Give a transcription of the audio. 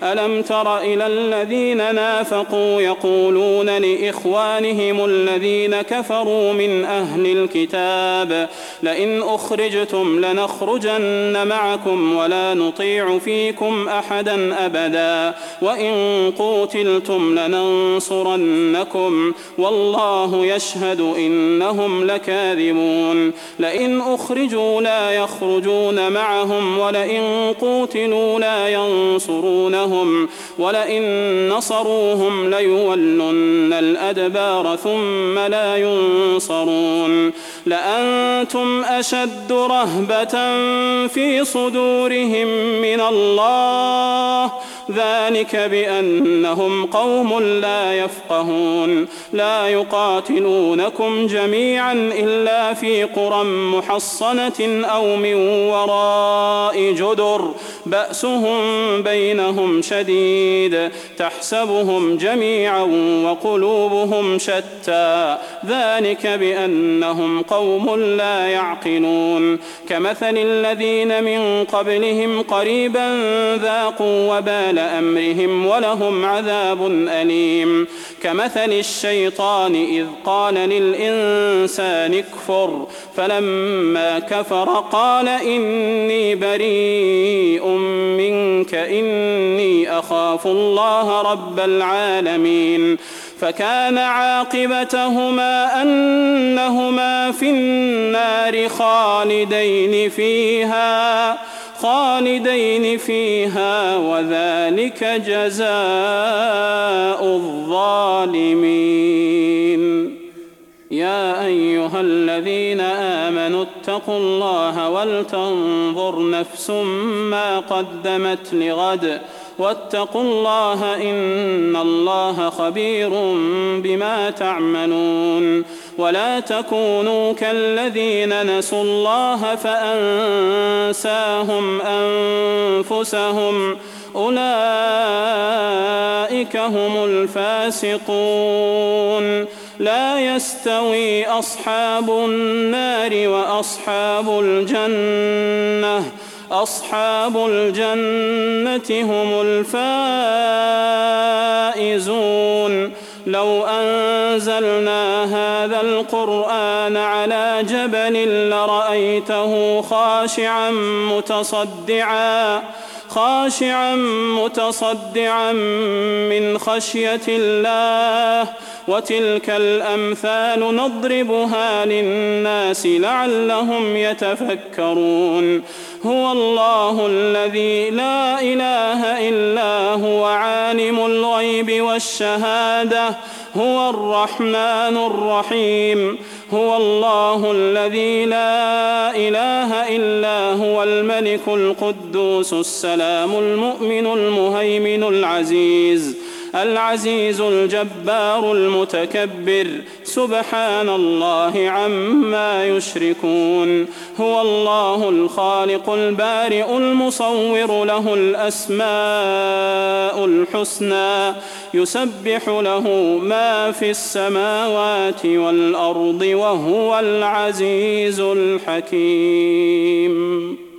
ألم تر إلى الذين نافقوا يقولون لإخوانهم الذين كفروا من أهل الكتاب لئن أخرجتم لنخرجن معكم ولا نطيع فيكم أحدا أبدا وإن قوتلتم لننصرنكم والله يشهد إنهم لكاذبون لئن أخرجوا لا يخرجون معهم ولئن قوتلوا لا ينصرونهم ولئن نصروهم ليولن الأدبار ثم لا ينصرون لأنتم أشد رهبة في صدورهم من الله ذلك بأنهم قوم لا يفقهون لا يقاتلونكم جميعا إلا في قرى محصنة أو من وراء جدر بأسهم بينهم شديد تحسبهم جميعا وقلوبهم شتى ذلك بأنهم قوم لا يعقلون كمثل الذين من قبلهم قريبا ذاقوا وبال أمرهم ولهم عذاب أليم كمثل الشيطان إذ قال للإنسان اكفر فلما كفر قال إني بريء منك إني أخاف الله رب العالمين فكان عاقبتهما أنهما في النار خالدين فيها وذلك جزاء الظالمين يا أيها الذين آمنوا اتقوا الله ولتنظر نفس ما قدمت لغد واتقوا الله إن الله خبير بما تعملون ولا تكونوا كالذين نسوا الله فأنساهم أنفسهم أولئك هم الفاسقون لا يستوي أصحاب النار وأصحاب الجنة هم الفائزون لو أنزلنا هذا القرآن على جبل لرأيته خاشعا متصدعا من خشية الله وتلك الأمثال نضربها للناس لعلهم يتفكرون هو الله الذي لا إله إلا هو عالم الغيب والشهادة هو الرحمن الرحيم هو الله الذي لا إله إلا هو الملك القدوس السلام المؤمن المهيمن العزيز الجبار المتكبر سبحان الله عما يشركون هو الله الخالق البارئ المصور له الأسماء الحسنى يسبح له ما في السماوات والأرض وهو العزيز الحكيم